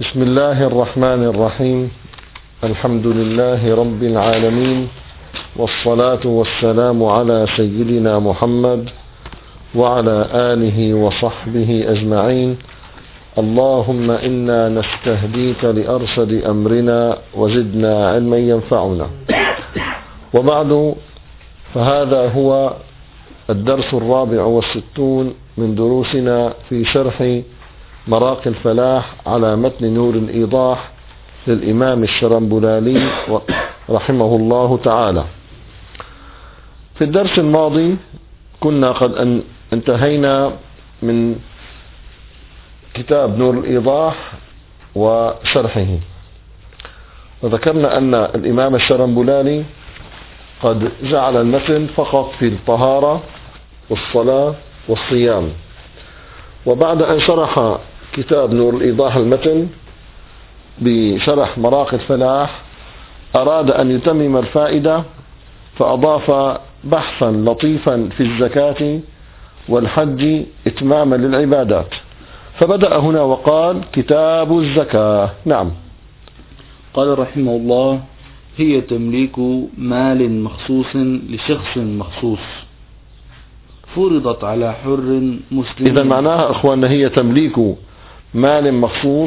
بسم الله الرحمن الرحيم. الحمد لله رب العالمين، والصلاة والسلام على سيدنا محمد وعلى آله وصحبه أجمعين. اللهم إنا نستهديك لأرشد أمرنا وزدنا علما ينفعنا. وبعد، فهذا هو الدرس 64 من دروسنا في شرح مراقي الفلاح على متن نور الإيضاح للإمام الشرنبلالي رحمه الله تعالى. في الدرس الماضي كنا قد انتهينا من كتاب نور الإيضاح وشرحه، وذكرنا أن الإمام الشرنبلالي قد جعل المتن فقط في الطهارة والصلاة والصيام، وبعد أن شرح كتاب نور الإيضاح المتن بشرح مراقي الفلاح أراد أن يتمم الفائدة، فأضاف بحثا لطيفا في الزكاة والحج إتماما للعبادات، فبدأ هنا وقال: كتاب الزكاة. نعم. قال رحمه الله: هي تمليك مال مخصوص لشخص مخصوص فرضت على حر مسلم. إذا معناها أخواننا هي تمليك مال مخصوص،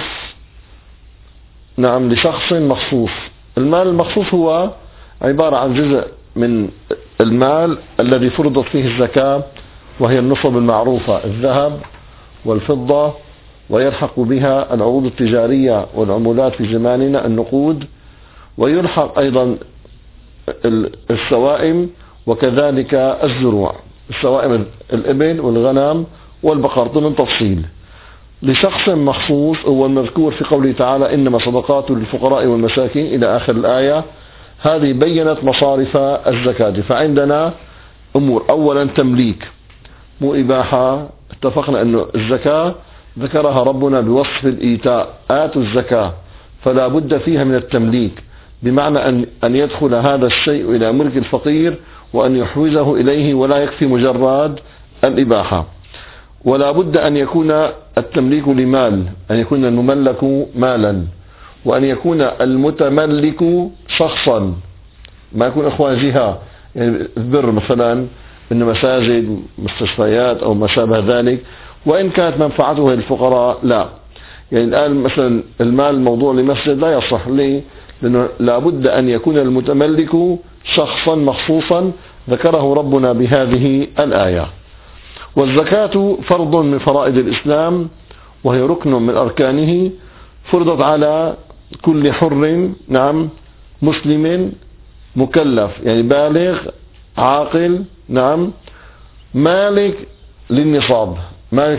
نعم، لشخص مخصوص. المال المخصوص هو عبارة عن جزء من المال الذي فرضت فيه الزكاة، وهي النصب المعروفة: الذهب والفضة، ويلحق بها العروض التجارية والعمولات في زماننا النقود، ويلحق أيضا السوائم، وكذلك الزروع، السوائم الإبل والغنم والبقر ضمن تفصيل. لشخص مخصوص هو المذكور في قوله تعالى: إنما صدقات للفقراء والمساكين إلى آخر الآية. هذه بيّنت مصارف الزكاة. فعندنا أمور: أولا تمليك، مو إباحة. اتفقنا أن الزكاة ذكرها ربنا بوصف الإيتاء: آتوا الزكاة، فلا بد فيها من التمليك، بمعنى أن يدخل هذا الشيء إلى ملك الفقير وأن يحوزه إليه، ولا يكفي مجرد الإباحة. ولا بد أن يكون التمليك لمال، أن يكون المملك مالا، وأن يكون المتملك شخصا، ما يكون أخوان جهة، يعني البر مثلا من مساجد، مستشفيات أو ما شابه ذلك، وإن كانت منفعته للفقراء لا. يعني الآن مثلا المال الموضوع لمسجد لا يصح. ليه؟ لأنه لا بد أن يكون المتملك شخصا مخصوصا ذكره ربنا بهذه الآية. والزكاة فرض من فرائض الإسلام، وهي ركن من أركانه، فرضت على كل حر، نعم، مسلم مكلف، يعني بالغ عاقل، نعم، مالك للنصاب، مالك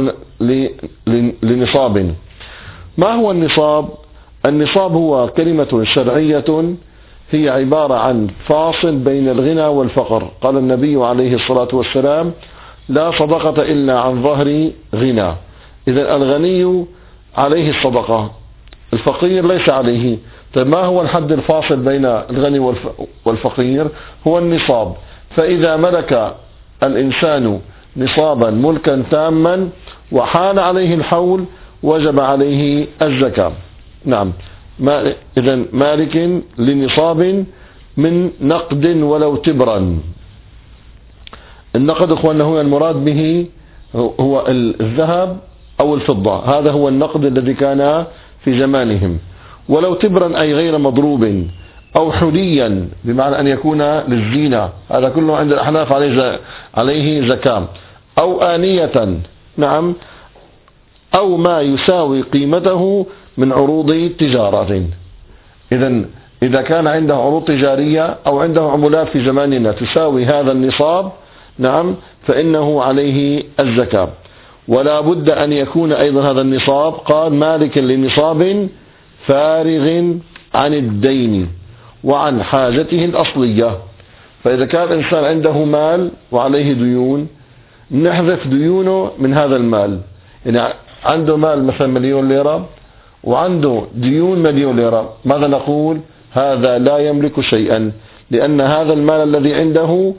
لنصاب. ما هو النصاب؟ النصاب هو كلمة شرعية هي عبارة عن فاصل بين الغنى والفقر. قال النبي عليه الصلاة والسلام: لا صدقة إلا عن ظهر غنى. إذا الغني عليه الصدقة، الفقير ليس عليه. طيب ما هو الحد الفاصل بين الغني والفقير؟ هو النصاب. فإذا ملك الإنسان نصابا ملكا تاما وحال عليه الحول وجب عليه الزكاة. نعم. إذا مالك لنصاب من نقد ولو تبرا. النقد أخوانا هو المراد به هو الذهب أو الفضة، هذا هو النقد الذي كان في زمانهم. ولو تبرا أي غير مضروب، أو حليا بمعنى أن يكون للزينة، هذا كله عند الأحناف عليه زكاة. أو آنية، نعم، أو ما يساوي قيمته من عروض تجارة. إذا كان عنده عروض تجارية أو عنده عمولات في زماننا تساوي هذا النصاب، نعم، فإنه عليه الزكاة. ولا بد أن يكون أيضا هذا النصاب، قال: مالك لنصاب فارغ عن الدين وعن حاجته الأصلية. فإذا كان الإنسان عنده مال وعليه ديون، نحذف ديونه من هذا المال. يعني عنده مال مثلا 1,000,000 ليرة وعنده ديون 1,000,000 ليرة، ماذا نقول؟ هذا لا يملك شيئا، لأن هذا المال الذي عنده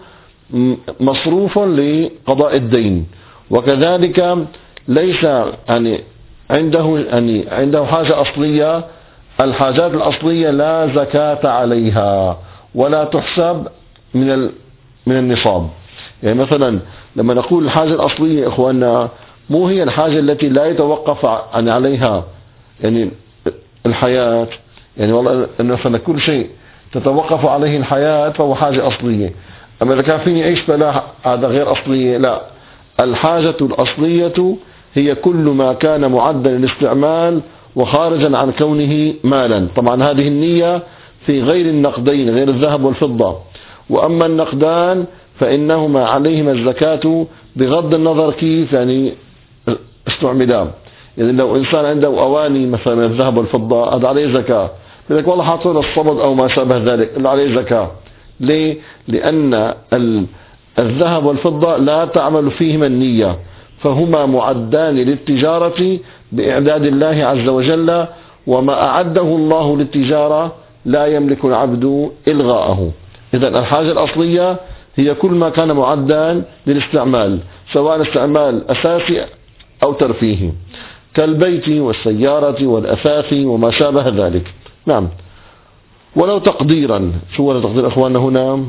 مصروف لقضاء الدين. وكذلك ليس يعني عنده حاجة أصلية، الحاجات الأصلية لا زكاة عليها ولا تحسب من النصاب. يعني مثلا لما نقول الحاجة الأصلية إخواننا، مو هي الحاجة التي لا يتوقف عليها يعني الحياة، يعني والله مثلا كل شيء تتوقف عليه الحياة فهو حاجة أصلية. أما إذا كان فيني أعيش بلا هذا غير أصلية، لا. الحاجة الأصلية هي كل ما كان معدا للاستعمال وخارجا عن كونه مالا. طبعا هذه النية في غير النقدين، غير الذهب والفضة. وأما النقدان فإنهما عليهما الزكاة بغض النظر كيف يعني استعملا. يعني لو إنسان عنده أواني مثلا من الذهب والفضة هذا عليه زكاة، لذلك والله حاطين الصمد أو ما شابه ذلك اللي عليه زكاة. ليه؟ لأن الذهب والفضة لا تعمل فيهما النية، فهما معدان للتجارة بإعداد الله عز وجل، وما أعده الله للتجارة لا يملك العبد إلغاءه. إذن الحاجة الأصلية هي كل ما كان معدا للاستعمال، سواء استعمال أساسي أو ترفيهي، كالبيت والسيارة والأثاث وما شابه ذلك. نعم. ولو تقديرا، شو ولا تقدير أخواننا هنا؟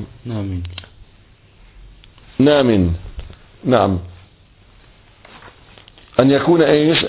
نام. نعم. أن يكون إيش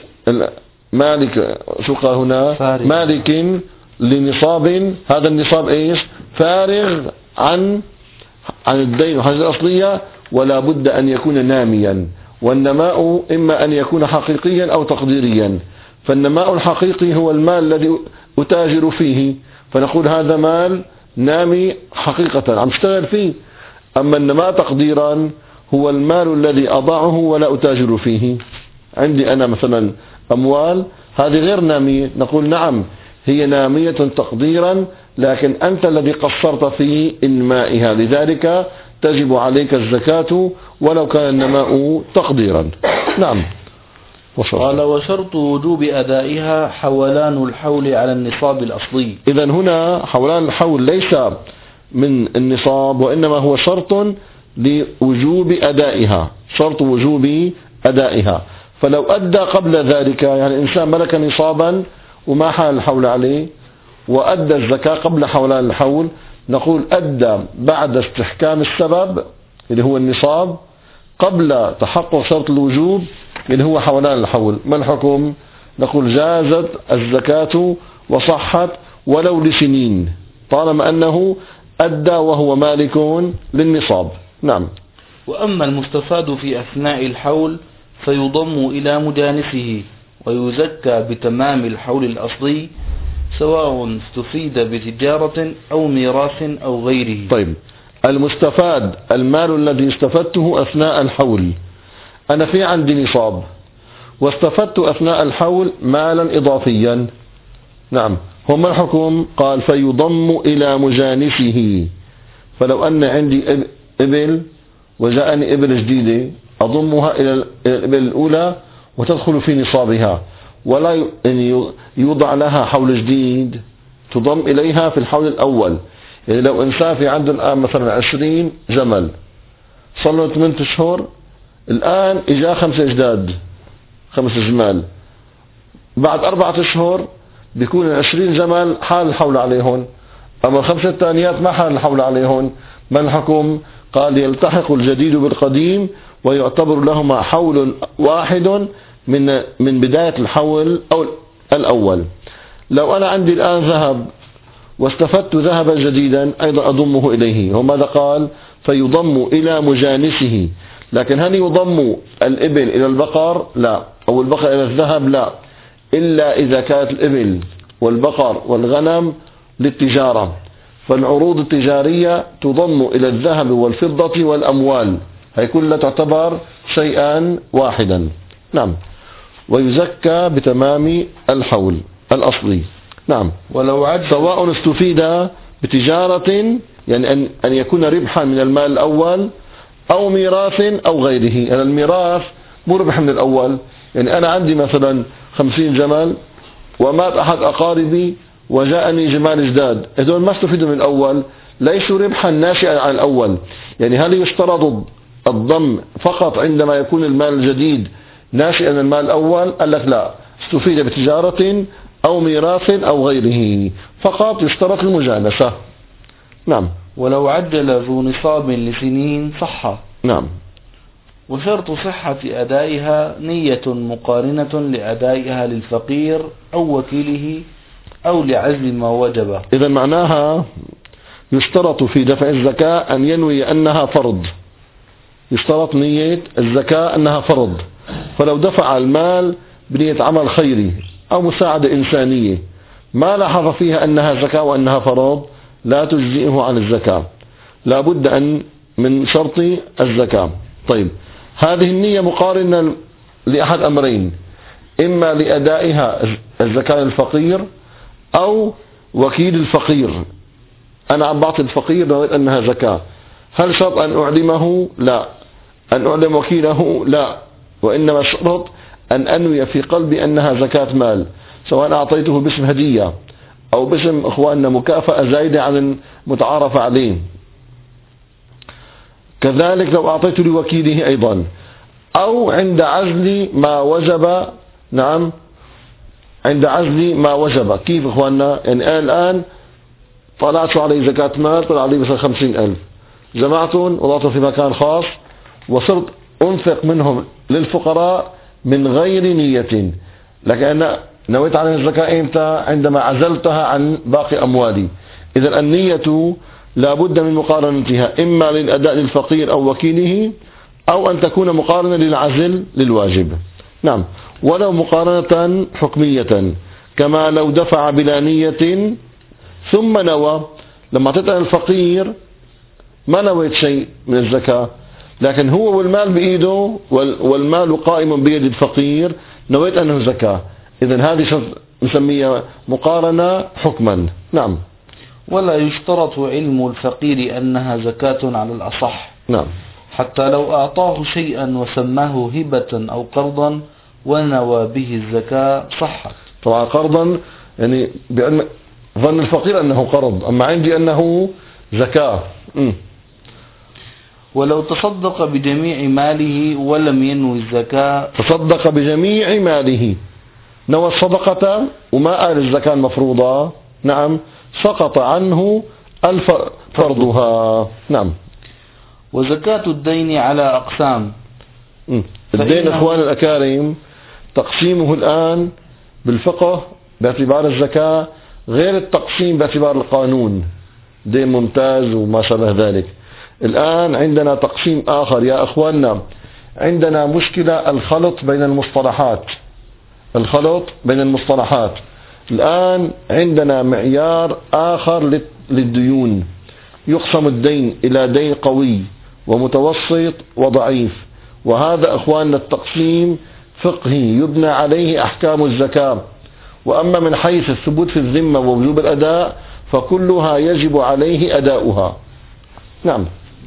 مالك، شو قال هنا؟ فارغ. مالك لنصاب، هذا النصاب إيش؟ فارغ عن الدين والحاجة الأصلية، ولا بد أن يكون ناميا. والنماء إما أن يكون حقيقيا أو تقديريا. فالنماء الحقيقي هو المال الذي أتاجر فيه، فنقول هذا مال نامي حقيقة عم اشتغل فيه. أما النماء تقديرا هو المال الذي أضعه ولا أتاجر فيه. عندي أنا مثلا أموال هذه غير نامية، نقول نعم هي نامية تقديرا، لكن أنت الذي قصرت في إنمائها، لذلك تجب عليك الزكاة ولو كان النماء تقديرا. نعم. قال وشرط وجوب أدائها حولان الحول على النصاب الأصلي. إذن هنا حولان الحول ليس من النصاب، وإنما هو شرط لوجوب أدائها، شرط وجوب أدائها. فلو أدى قبل ذلك، يعني إنسان ملك نصابا وما حال الحول عليه وأدى الزكاة قبل حولان الحول، نقول أدى بعد استحكام السبب اللي هو النصاب قبل تحقق شرط الوجوب اللي هو حولان الحول. ما الحكم؟ نقول جازت الزكاة وصحت ولو لسنين، طالما أنه أدى وهو مالك للنصاب. نعم. وأما المستفاد في أثناء الحول فيضم إلى مجانسه ويزكى بتمام الحول الأصلي، سواء استفيد بتجارة أو ميراث أو غيره. طيب، المستفاد المال الذي استفدته أثناء الحول. أنا في عندي نصاب واستفدت أثناء الحول مالا إضافيا. نعم. هم الحكم؟ قال فيضم إلى مجانسه. فلو أن عندي إبل وجاءني إبل جديدة أضمها إلى الإبل الأولى وتدخل في نصابها، ولا يوضع لها حول جديد، تضم إليها في الحول الأول. يعني لو إنسان في عنده الآن مثلا 20 جمل، صار له 8 أشهر، الآن إجا 5 جداد، 5 جمال، بعد 4 أشهر بيكون 20 جمل حال الحول عليهم، أما 5 الثانيات ما حال الحول عليهم. ما الحكم؟ قال يلتحق الجديد بالقديم ويعتبر لهما حول واحد من بداية الحول أو الأول. لو أنا عندي الآن ذهب واستفدت ذهبا جديدا أيضا أضمه إليه. وماذا قال؟ فيضم إلى مجانسه. لكن هل يضم الإبل إلى البقر؟ لا. أو البقر إلى الذهب؟ لا، إلا إذا كانت الإبل والبقر والغنم للتجارة، فالعروض التجارية تضم إلى الذهب والفضة والأموال، هي كلها تعتبر شيئا واحدا. نعم. ويزكى بتمام الحول الأصلي. نعم. ولو عد سواء استفيد بتجارة، يعني أن يكون ربحا من المال الأول، أو ميراث أو غيره. يعني الميراث مو ربح من الأول، يعني أنا عندي مثلا 50 جمل ومات أحد أقاربي وجاءني جمال جداد، هذول ما استفيدوا من الأول، ليسوا ربحا ناشئا عن الأول. يعني هل يشترط الضم فقط عندما يكون المال الجديد ناشئا من المال الأول؟ قال لك لا، استفيد بتجارة أو ميراث أو غيره، فقط يشترط المجانسة. نعم. ولو عجل ذو نصاب لسنين صح. نعم. وشرط صحة أدائها نية مقارنة لأدائها للفقير أو وكيله أو لعزل ما وجب. إذا معناها يشترط في دفع الزكاة أن ينوي أنها فرض، يشترط نية الزكاة أنها فرض. فلو دفع المال بنية عمل خيري أو مساعدة إنسانية ما لاحظ فيها أنها زكاة وأنها فرض لا تجزئه عن الزكاة، لا بد أن من شرط الزكاة. طيب، هذه النية مقارنة لأحد أمرين: إما لأدائها الزكاة للفقير أو وكيل الفقير. أنا عم بعطي الفقير نويت أنها زكاة، هل شرط أن أعلمه؟ لا. أن أعلم وكيله؟ لا. وإنما شرط أن أنوي في قلبي أنها زكاة مال، سواء أعطيته باسم هدية أو باسم إخواننا مكافأة زايدة عن المتعارف عليه. كذلك لو أعطيته لوكيله أيضا، أو عند عزل ما وجب. نعم، عند عزل ما وجب. كيف إخواننا؟ يعني الآن طلعت علي زكاة مال، طلع علي مثلا 50,000، جمعتهم وضعتهم في مكان خاص وصرت أنفق منهم للفقراء من غير نية، لكن أنا نويت على الزكاة إمتى؟ عندما عزلتها عن باقي أموالي. إذا النية لا بد من مقارنتها، إما للأداء للفقير أو وكيله، أو أن تكون مقارنة للعزل للواجب. نعم. ولو مقارنة حكمية، كما لو دفع بلا نية ثم نوى. لما تسأل الفقير ما نويت شيء من الزكاة، لكن هو والمال بإيده والمال قائم بيد الفقير، نويت أنه زكاة. إذن هذه نسميها مقارنة حكما. نعم. ولا يشترط علم الفقير أنها زكاة على الأصح. نعم. حتى لو أعطاه شيئا وسماه هبة أو قرضا ونوى به الزكاة صحت. طبعا قرضا يعني بعلم ظن الفقير أنه قرض، أما عندي أنه زكاة. ولو تصدق بجميع ماله ولم ينوي الزكاة. تصدق بجميع ماله، نوى الصدقة وما قال الزكاة المفروضة، نعم، سقط عنه فرضها. نعم. وزكاة الدين على أقسام. الدين إخوان الأكارم تقسيمه الآن بالفقه باعتبار الزكاة غير التقسيم باعتبار القانون، دين ممتاز وما شابه ذلك. الآن عندنا تقسيم آخر يا أخواننا، عندنا مشكلة الخلط بين المصطلحات. الخلط بين المصطلحات. الآن عندنا معيار آخر للديون، يقسم الدين إلى دين قوي ومتوسط وضعيف، وهذا أخواننا التقسيم فقهي يبنى عليه أحكام الزكاة. وأما من حيث الثبوت في الذمة ووجوب الأداء فكلها يجب عليه أداؤها. نعم.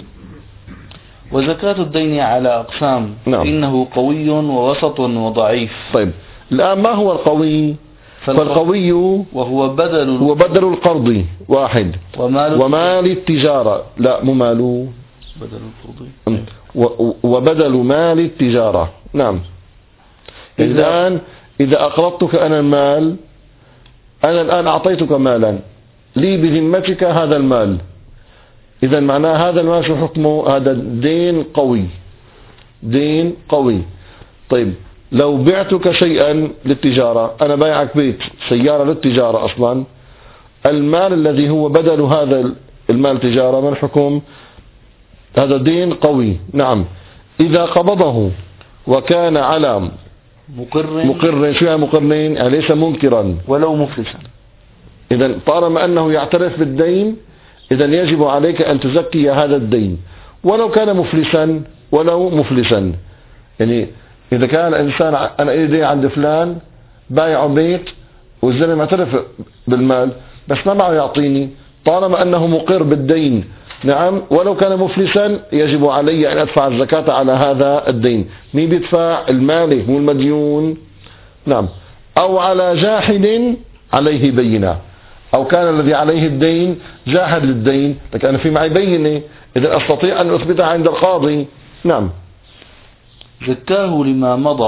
وزكاة الدين على أقسام. نعم. إنه قوي ووسط وضعيف. طيب، الآن ما هو القوي؟ فالقوي وهو بدل القرض واحد، ومال التجارة، لا مو ماله، بدل القرض وبدل مال التجارة. نعم. الآن إذا أقرضتك أنا المال، أنا الآن أعطيتك مالا لي بذمتك هذا المال، إذا معناه هذا المال شو حكمه؟ هذا دين قوي، دين قوي. طيب، لو بعتك شيئا للتجارة، أنا بايعك بيت، سيارة للتجارة أصلا، المال الذي هو بدل هذا المال تجارة، من حكم؟ هذا دين قوي. نعم. إذا قبضه وكان على مقر، شو يعني مقرين؟ يعني ليس منكرا ولو مفلسا. إذا طالما أنه يعترف بالدين، إذا يجب عليك أن تزكي هذا الدين ولو كان مفلسا، ولو مفلسا. يعني إذا كان الإنسان أنا إلي دين عند فلان، بايع بيت والزلمة معترف بالمال بس ما معه يعطيني، طالما أنه مقر بالدين، نعم، ولو كان مفلسا يجب علي أن أدفع الزكاة على هذا الدين. مين بيدفع؟ المالك مو المديون. نعم. أو على جاحد عليه بينة، أو كان الذي عليه الدين جاحد للدين، لكن أنا في معي بينة، إذا أستطيع أن أثبتها عند القاضي. نعم. زكاه لما مضى.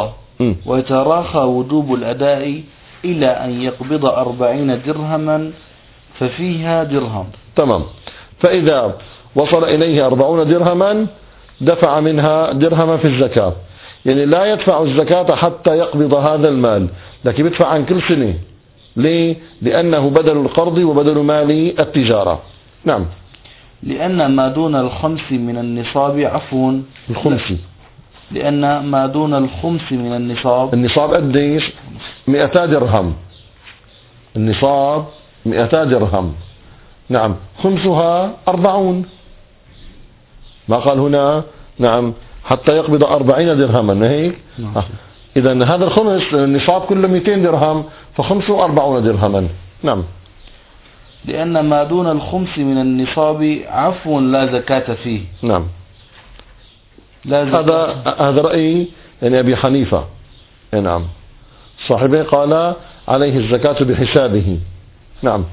ويتراخى وجوب الأداء إلى أن يقبض 40 درهما ففيها درهم. تمام. فإذا وصل إليه 40 درهما دفع منها درهما في الزكاة، يعني لا يدفع الزكاة حتى يقبض هذا المال، لكن يدفع عن كل سنة. ليه؟ لأنه بدل القرض وبدل مال التجارة. نعم. لأن ما دون الخمس من النصاب عفوا الخمس، لأن ما دون الخمس من النصاب قديش؟ 200 درهم. النصاب 200 درهم. نعم. خمسها 40. ما قال هنا نعم حتى يقبض 40 درهما هيك؟ إذا هذا الخمس النصاب كله 200 درهم، فخمسه 40 درهما. نعم. لأن ما دون الخمس من النصاب عفو لا زكاة فيه. نعم. لا زكاة. هذا رأي يعني أبي حنيفة. نعم. صاحبه قال عليه الزكاة بحسابه. نعم.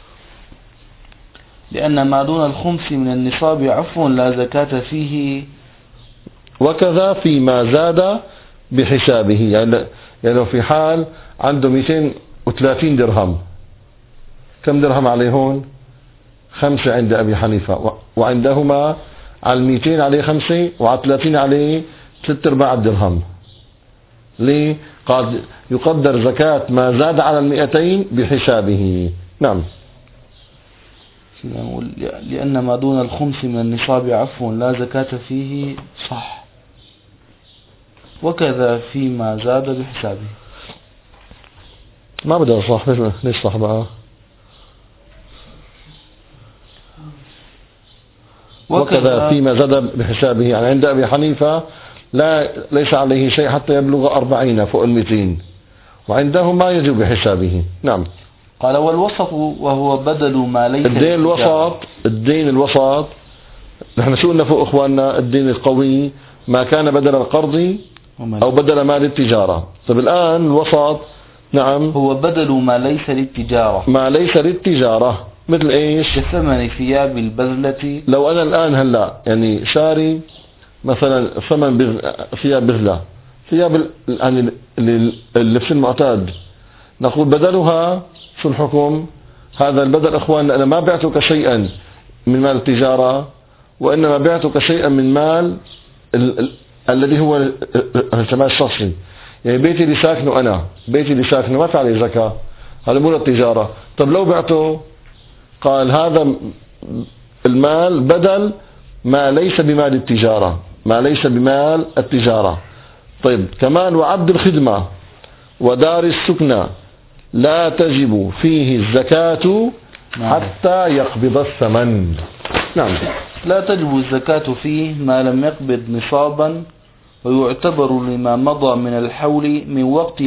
لأن ما دون الخمس من النصاب عفو لا زكاة فيه. وكذا فيما زاد بحسابه، يعني لو في حال عنده 230 درهم، كم درهم عليه هون؟ 5 عند أبي حنيفة، وعندهما على 200 عليه 5 وعلى 30 عليه 3/4 درهم. ليه؟ قال يقدر زكاة ما زاد على 200 بحسابه. نعم. لأن ما دون الخمس من النصاب عفو لا زكاة فيه. صح. وكذا فيما زاد بحسابه. ما بدأ صح. ليش صح بقى؟ وكذا فيما زاد بحسابه، يعني عند أبي حنيفة ليس عليه شيء حتى يبلغ 40 فوق 200، وعنده ما يجب بحسابه. نعم. قال والوسط وهو بدل ما ليس الدين الوسط نحن شو قلنا فوق اخواننا؟ الدين القوي ما كان بدل القرض او بدل مال التجارة. طيب الان الوسط نعم هو بدل ما ليس للتجارة. ما ليس للتجارة مثل ايش؟ كثمن ثياب البذلة. لو انا الان هلا يعني شاري مثلا ثمن ثياب بذلة، ثياب يعني اللبس المعتاد، نقول بدلها شو الحكم؟ هذا البدل اخواننا انا ما بعتك شيئا من مال التجارة، وانما بعتك شيئا من مال الذي هو الثمن الشخصي. يعني بيتي اللي ساكنه انا، بيتي اللي ساكنه ما في عليه زكاة، هذا مو للتجارة. طب لو بعته قال هذا المال بدل ما ليس بمال التجارة، ما ليس بمال التجارة. طيب كمان وعبد الخدمة ودار السكنى لا تجب فيه الزكاة حتى يقبض الثمن. نعم. لا تجب الزكاة فيه ما لم يقبض نصابا، ويعتبر لما مضى من الحول من وقت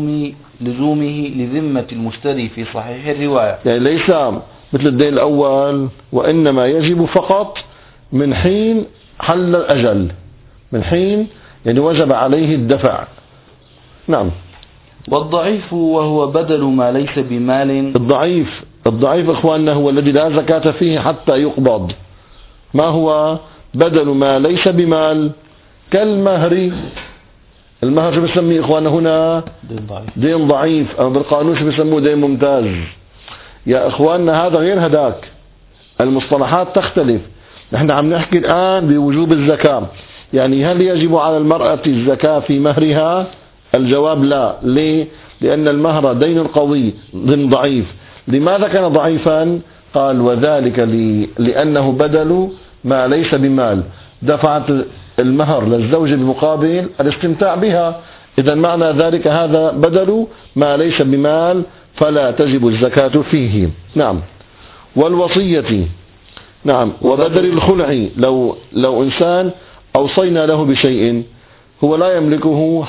لزومه لذمة المشتري في صحيح الرواية. يعني ليس مثل الدين الأول، وإنما يجب فقط من حين حل الأجل، من حين يعني وجب عليه الدفع. نعم. والضعيف وهو بدل ما ليس بمال. الضعيف اخواننا هو الذي لا زكاة فيه حتى يقبض. ما هو بدل ما ليس بمال؟ كالمهر. المهر شو بسميه اخواننا هنا؟ دين ضعيف، او بالقانون شو بسموه؟ دين ممتاز. يا اخواننا هذا غير هداك، المصطلحات تختلف. نحن عم نحكي الان بوجوب الزكاة، يعني هل يجب على المرأة الزكاة في مهرها؟ الجواب لا. ليه؟ لأن المهر دين قوي ضمن ضعيف. لماذا كان ضعيفا؟ قال وذلك لأنه بدل ما ليس بمال، دفعت المهر للزوج بمقابل الاستمتاع بها، إذا معنى ذلك هذا بدل ما ليس بمال فلا تجب الزكاة فيه. نعم. والوصية نعم. وبدل الخلع، لو إنسان أوصينا له بشيء هو لا يملكه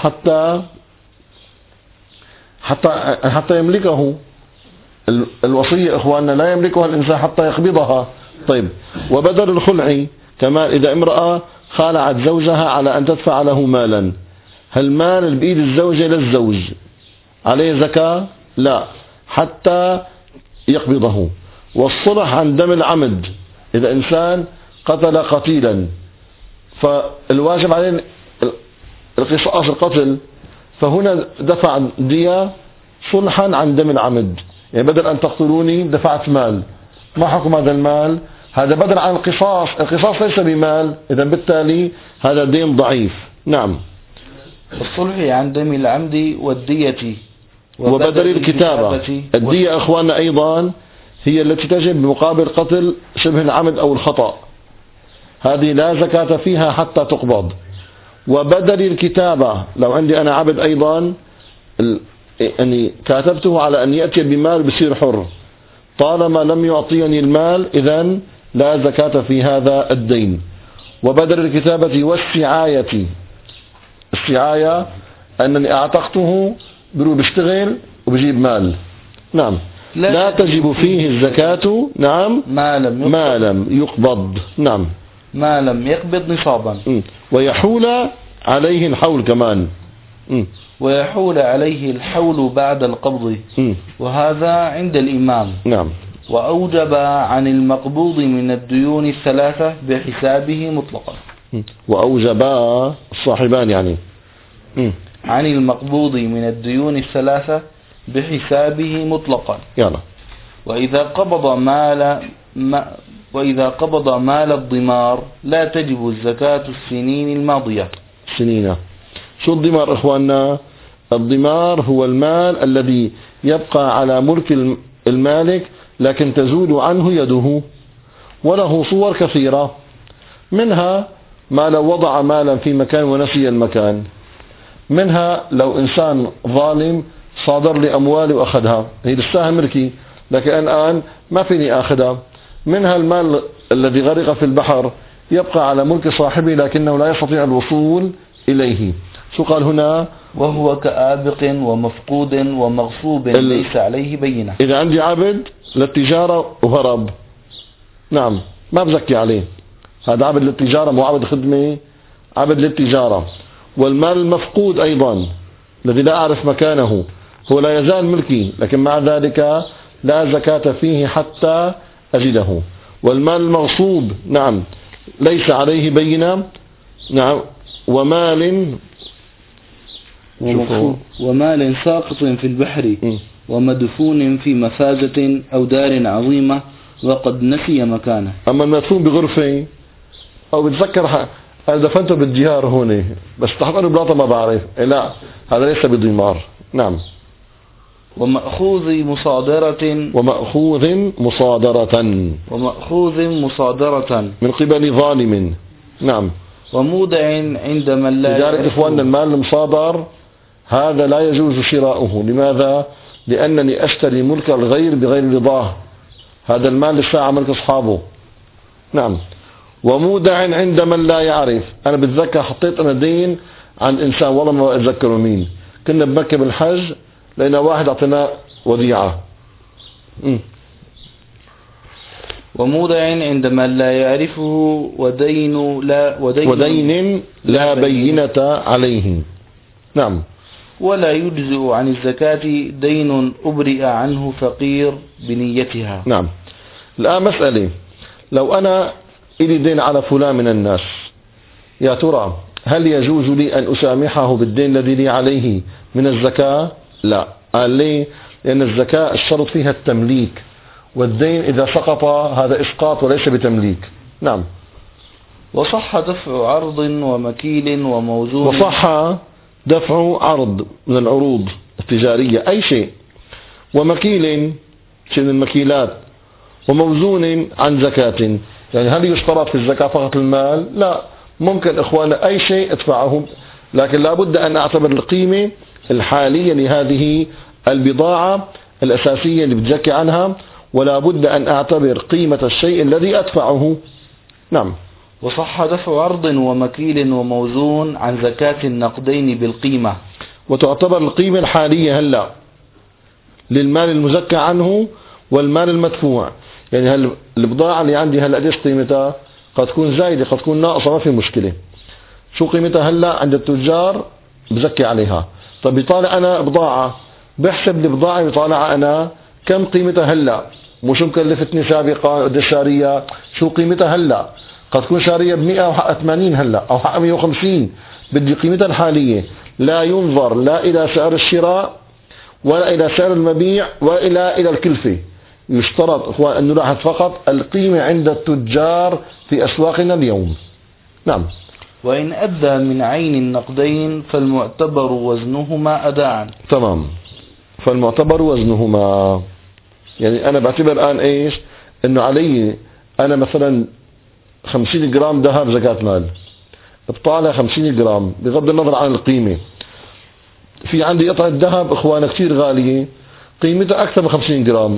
حتى يملكه. الوصية اخواننا لا يملكها الانسان حتى يقبضها. طيب وبدل الخلع كما اذا امرأة خالعت زوجها على ان تدفع له مالا، هل مال بإيد الزوجة للزوج عليه زكاة؟ لا، حتى يقبضه. والصلح عن دم العمد، اذا انسان قتل قتيلا فالواجب عليه القصاص القتل، فهنا دفع دية صلحا عن دم العمد، يعني بدل أن تقتلوني دفعت مال. ما حكم هذا المال؟ هذا بدل عن القصاص، القصاص ليس بمال، إذا بالتالي هذا دين ضعيف. نعم. الصلح عن دم العمد والدية وبدل الكتابة. الدية أخواننا أيضا هي التي تجب بمقابل قتل شبه العمد أو الخطأ، هذه لا زكاة فيها حتى تقبض. وبدل الكتابة، لو عندي أنا عبد أيضا أني كاتبته على أن يأتي بمال بصير حر، طالما لم يعطيني المال إذن لا زكاة في هذا الدين. وبدل الكتابة والسعاية، السعاية أنني أعتقته بشتغل وبجيب مال. نعم. لا تجب فيه الزكاة. نعم. ما لم يقبض. نعم. ما لم يقبض نصابا. ويحول عليه الحول كمان. ويحول عليه الحول بعد القبض، وهذا عند الإمام. نعم. وأوجب عن المقبوض من الديون الثلاثة بحسابه مطلقا. وأوجب الصاحبان يعني عن المقبوض من الديون الثلاثة بحسابه مطلقا. يلا. وإذا قبض مال الضمار لا تجب الزكاة السنين الماضية. سنين. شو الضمار إخواننا؟ الضمار هو المال الذي يبقى على ملك المالك لكن تزول عنه يده، وله صور كثيرة، منها ما لو وضع مالا في مكان ونسي المكان، منها لو إنسان ظالم صادر لي أموالي وأخذها، هي لساها ملكي لكن الآن ما فيني أخذها. منها المال الذي غرق في البحر يبقى على ملك صاحبه لكنه لا يستطيع الوصول إليه. شو قال هنا؟ وهو كآبق ومفقود ومغصوب ليس عليه بينة. إذا عندي عبد للتجارة وهرب، نعم ما بزكي عليه، هذا عبد للتجارة مو عبد خدمة، عبد للتجارة. والمال المفقود أيضا الذي لا أعرف مكانه هو لا يزال ملكي لكن مع ذلك لا زكاة فيه حتى أجده. والمال المغصوب نعم ليس عليه بينة. نعم. ومال ساقط في البحر ومدفون في مفازة أو دار عظيمة وقد نسي مكانه. أما المدفون بغرفة أو بتذكر دفنته بالجهار هون بس تحقق بلاطة ما بعرف، لا هذا ليس بضمار. نعم. ومأخوذ مصادرة من قبل ظالم. نعم. ومودع عند من لا لذلك إخواننا المال المصادر هذا لا يجوز شراؤه. لماذا؟ لأنني أشتري ملك الغير بغير رضاه، هذا المال للساعة ملك أصحابه. نعم. ومودع عند من لا يعرف. أنا بتذكر حطيت أنا دين عن إنسان والله ما أتذكر مين، كنا بمكة بالحج لأن واحد أعطينا وديعة. ومودع عند من لا يعرفه ودين لا بينة عليه. نعم. ولا يجزئ عن الزكاة دين أبرئ عنه فقير بنيتها. نعم. الآن مسألة، لو أنا إلي دين على فلان من الناس، يا ترى هل يجوز لي أن أسامحه بالدين الذي لي عليه من الزكاة؟ لا. قال لي لأن الزكاة الشرط فيها التمليك، والدين إذا سقط هذا إسقاط وليس بتمليك. نعم. وصح دفع عرض ومكيل وموزون. وصح دفع عرض من العروض التجارية أي شيء، ومكيل شيء من المكيلات، وموزون عن زكاة. يعني هل يشترط في الزكاة فقط المال؟ لا، ممكن إخوانا أي شيء ادفعه، لكن لابد أن أعتبر القيمة الحالية لهذه البضاعة الأساسية اللي بتزكي عنها، ولا بد أن أعتبر قيمة الشيء الذي أدفعه. نعم. وصح دفع عرض ومكيل وموزون عن زكاة النقدين بالقيمة، وتعتبر القيمة الحالية هلا للمال المزكى عنه والمال المدفوع. يعني البضاعة اللي عندي هلا قديش قيمتها؟ قد تكون زايدة قد تكون ناقصة، ما في مشكلة. شو قيمتها هلا عند التجار؟ بزكي عليها. طب بيطالع أنا بضاعة، بحسب البضاعة بيطالع أنا كم قيمتها هلا، مش مكلفتني سابقا قد شارية، شو قيمتها هلا؟ قد تكون شارية ب100 وحق 80 هلا أو حق 150، بدي قيمتها الحالية. لا ينظر لا إلى سعر الشراء ولا إلى سعر المبيع ولا إلى الكلفة. يشترط إخوان أن نلاحظ فقط القيمة عند التجار في أسواقنا اليوم. نعم. وإن أدى من عين النقدين فالمعتبر وزنهما أداء. تمام. فالمعتبر وزنهما، يعني أنا بعتبر الآن إيش؟ إنه علي أنا مثلا 50 جرام ذهب زكاة مال، بطالع 50 جرام بغض النظر عن القيمة. في عندي قطعة ذهب إخوان كثير غالية قيمتها أكثر من 50 جرام،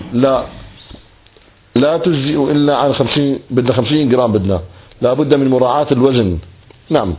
لا تجزئ إلا عن 50، بدنا 50 جرام، بدنا لابد من مراعاة الوزن. نعم.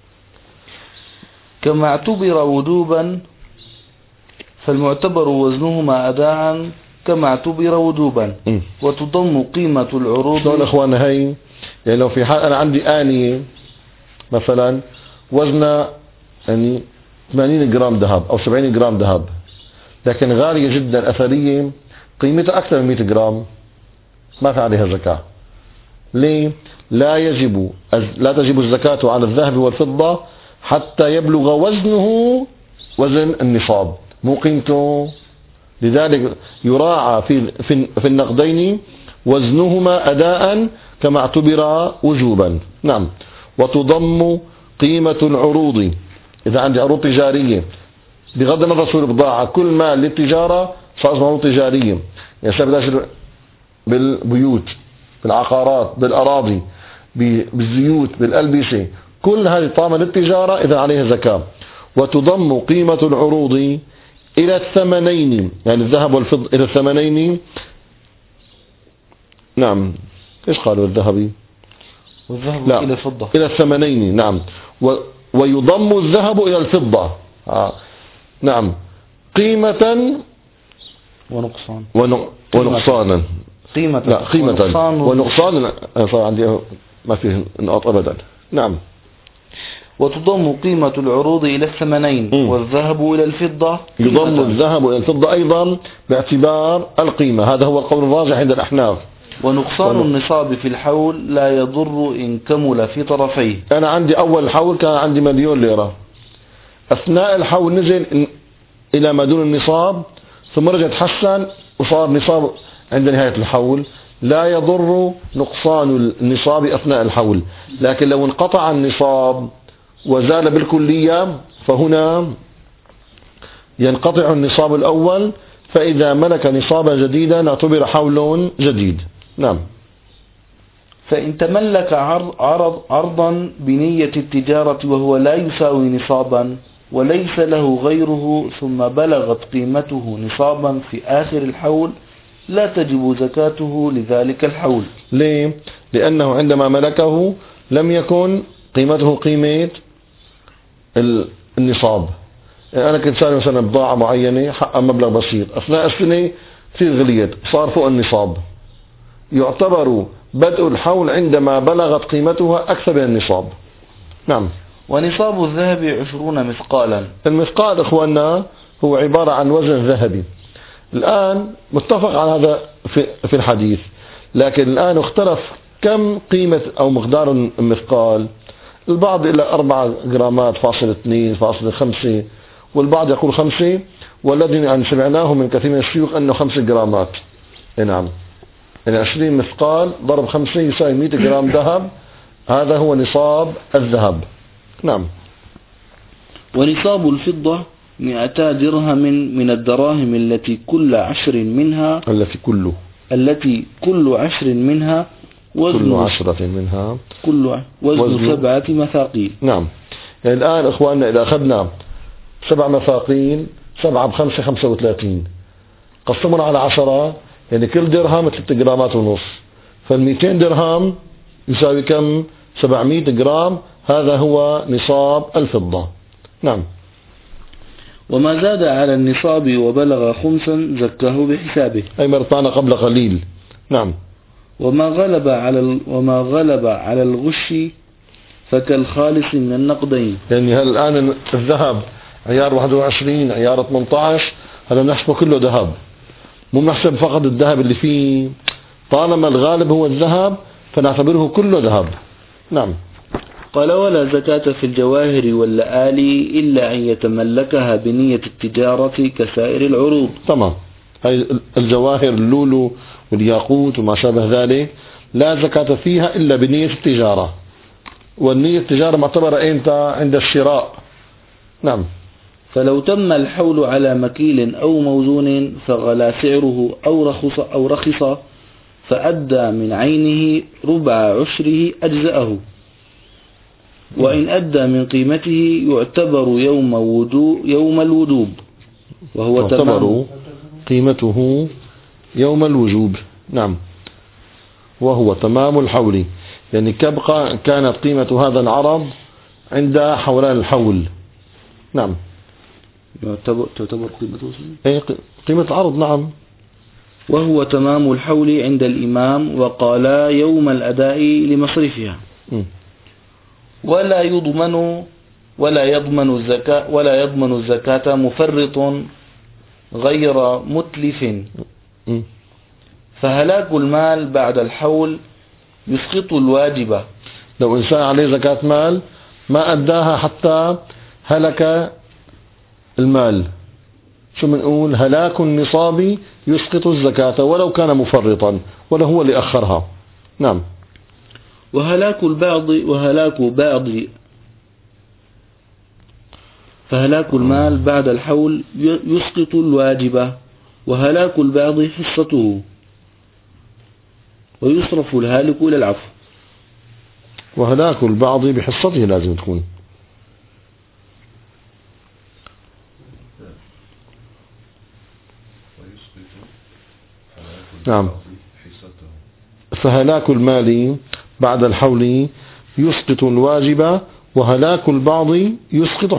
كما اعتبر وجوبا فالمعتبر وزنهما أداء كما اعتبر وجوبا. وتضم قيمة العروض. شلون اخوانا هي؟ يعني لو في حال انا عندي آنية مثلا وزنها يعني 80 جرام ذهب او 70 جرام ذهب، لكن غالية جدا اثرية قيمتها اكثر من 100 جرام، ما في عليها زكاة. ليه؟ لا تجب الزكاة على الذهب والفضة حتى يبلغ وزنه وزن النصاب، مو قيمته. لذلك يراعى في النقدين وزنهما أداء كما اعتبر وجوبا. نعم. وتضم قيمة العروض، إذا عندي عروض تجارية بغض النظر شو البضاعة، كل ما للتجارة صار اسمه عروض تجارية، يعني بالبيوت، بالعقارات، بالأراضي، بالزيوت، بالألبسة، كل هذه طالما للتجارة إذا عليها زكاة. وتضم قيمة العروض إلى الثمنين، يعني الذهب والفضة إلى الثمنين. نعم. إيش قالوا الذهبي؟ والذهب إلى الفضة. إلى الثمنين. نعم. ويضم الذهب إلى الفضة. نعم. قيمة ونقصانا. قيمة ونقصانا. صار عندي ما فيه نقاط أبدا. نعم. وتضم قيمة العروض إلى الثمنين والذهب إلى الفضة. يضم الذهب إلى الفضة أيضا باعتبار القيمة، هذا هو القول الراجح عند الأحناف. ونقصان النصاب في الحول لا يضر إن كمل في طرفيه. أنا عندي أول الحول كان عندي 1,000,000 ليرة، أثناء الحول نزل إلى ما دون النصاب، ثم رجع تحسن وصار نصاب عند نهاية الحول. لا يضر نقصان النصاب أثناء الحول، لكن لو انقطع النصاب وزال بالكلية فهنا ينقطع النصاب الأول، فإذا ملك نصابا جديدا نعتبر حول جديد. نعم. فإن تملك عرضا بنية التجارة وهو لا يساوي نصابا وليس له غيره ثم بلغت قيمته نصابا في آخر الحول لا تجب زكاته لذلك الحول. ليه؟ لأنه عندما ملكه لم يكن قيمته قيمة النصاب. يعني أنا كنت شاري مثلا بضاعة معينة حقها مبلغ بسيط، أثناء السنة كثير غليت صار فوق النصاب، يعتبر بدء الحول عندما بلغت قيمتها أكثر من النصاب. نعم. ونصاب الذهب 20 مثقالا. المثقال إخواننا هو عبارة عن وزن ذهبي. الآن متفق على هذا في الحديث، لكن الآن اختلف كم قيمة أو مقدار المثقال. البعض إلى 4 جرامات فاصل 2 فاصل 5، والبعض يقول 5، والذي يعني سمعناه من كثير من الشيوخ أنه 5 جرامات. نعم. يعني 20 مثقال ضرب 5 يساوي 100 جرام ذهب، هذا هو نصاب الذهب. نعم. ونصاب الفضة 200 درهم من الدراهم التي كل 10 منها وزن 7 مثاقيل. نعم. يعني الآن إخواننا إذا أخذنا 7 مثاقيل، 7 ب5 35، قسمنا على 10، يعني كل درهم 3 جرامات ونص، فال200 درهم يساوي كم؟ 700 جرام، هذا هو نصاب الفضة. نعم. وما زاد على النصاب وبلغ 5 زكاه بحسابه، أي مرتانا قبل قليل. نعم. وما غلب على الغش فكالخالص من النقدين. يعني الآن الذهب عيار 21 عيار 18 هذا نحسبه كله ذهب، مو نحسب فقط الذهب اللي فيه، طالما الغالب هو الذهب فنعتبره كله ذهب. نعم. قال ولا زكاة في الجواهر واللآلي إلا أن يتملكها بنية التجارة كسائر العروض. تمام. هاي الجواهر اللولو والياقوت وما شابه ذلك لا زكاة فيها إلا بنية التجارة، والنية التجارة معتبرة إمتى؟ عند الشراء. نعم. فلو تم الحول على مكيل أو موزون فغلا سعره أو رخص فأدى من عينه ربع عشره أجزأه، وإن أدى من قيمته يعتبر يوم الوجوب، وهو تعتبر قيمته يوم الوجوب. نعم، وهو تمام الحول، يعني كبقى كانت قيمة هذا العرض عند حولان الحول. نعم، تعتبر قيمته قيمة العرض. نعم، وهو تمام الحول عند الإمام، وقال يوم الأداء لمصرفها. ولا يضمن الزكاة مفرط غير متلف، فهلاك المال بعد الحول يسقط الواجب. لو إنسان عليه زكاة مال ما أداها حتى هلك المال، شو بنقول؟ هلاك النصاب يسقط الزكاة ولو كان مفرطا ولا هو اللي أخرها. نعم. فهلاك المال بعد الحول يسقط الواجب، وهلاك البعض حصته، ويصرف الهالك إلى العفو. وهلاك البعض بحصته لازم تكون. نعم. فهلاك المال بعد الحول يسقط الواجب، وهلاك البعض يسقط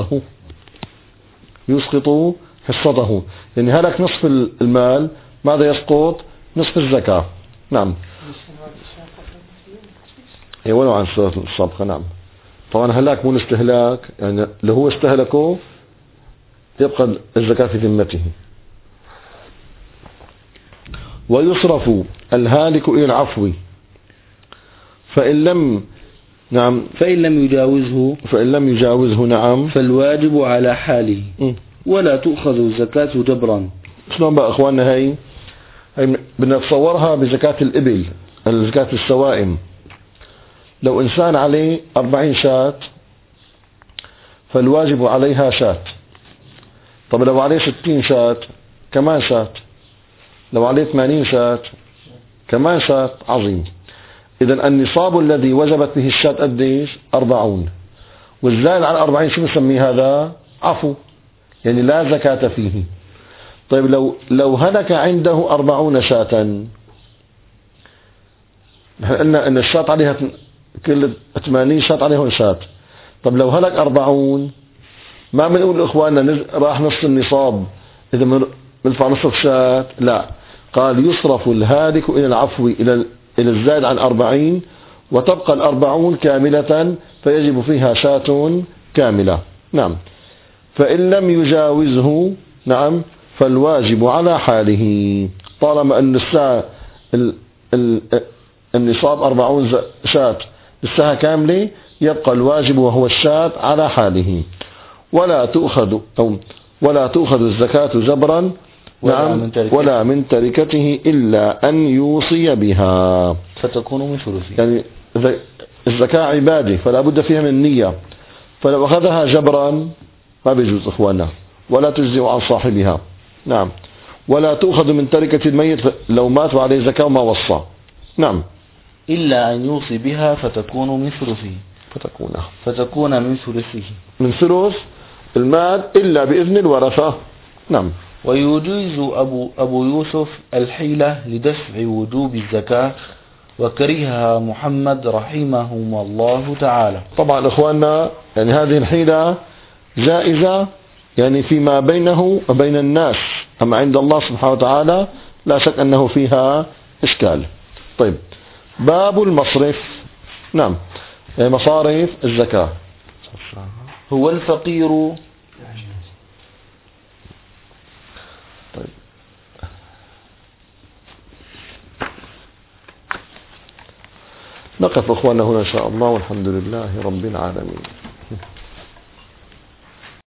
حصته. يعني هلك نصف المال، ماذا يسقط؟ نصف الزكاة. نعم. ولو عن سورة الصبخة. نعم. طبعا هلاك مو الاستهلاك، يعني اللي هو استهلكه يبقى الزكاة في ذمته. ويصرف الهالك إلى العفو فإن لم يجاوزه. نعم. فالواجب على حاله ولا تؤخذ الزكاة جبرا. شلون بقى أخواننا؟ هاي بدنا نتصورها بزكاة الإبل، زكاة السوائم. لو إنسان عليه 40 شاة فالواجب عليها شاة. طب لو عليه 60 شاة كمان شاة، لو عليه 80 شاة كمان شاة. عظيم. إذن النصاب الذي وجبت به الشاة قديش؟ 40. والزائد عن 40 شو نسمي هذا؟ عفو، يعني لا زكاة فيه. طيب لو هلك عنده 40 شاة، قلنا ان الشاة عليها كل 80 شاة عليهم شاة. طب لو هلك 40 ما بنقول اخواننا راح نص النصاب اذا بندفع نصف شاة، لا. قال يصرف الهالك الى العفو، الى الزائد عن 40، وتبقى 40 كاملة فيجب فيها شاة كاملة. نعم. فإن لم يجاوزه، نعم، فالواجب على حاله. طالما أن النصاب 40 شاة لسها كاملة، يبقى الواجب وهو الشاة على حاله. ولا تؤخذ الزكاة جبرا. نعم. ولا من تركته إلا أن يوصي بها فتكون من ثلثه. يعني الزكاة عبادة فلا بد فيها من النية، فلو أخذها جبرا ما بيجوز إخوانا، ولا تجزئ عن صاحبها. نعم. ولا تؤخذ من تركة الميت لو مات وعليه زكاة وما وصى. نعم. إلا أن يوصي بها فتكون من ثلثه. فتكون من ثلثه، من ثلث المال إلا بإذن الورثة. نعم. ويجيز أبو يوسف الحيلة لدفع وجوب الزكاة، وكرهها محمد رحمه الله تعالى. طبعا إخواننا يعني هذه الحيلة جائزة يعني فيما بينه وبين الناس، أما عند الله سبحانه وتعالى لا شك أنه فيها إشكال. طيب، باب المصرف. نعم، مصارف الزكاة. هو الفقير. طيب. نقف أخوانا هنا إن شاء الله، والحمد لله رب العالمين.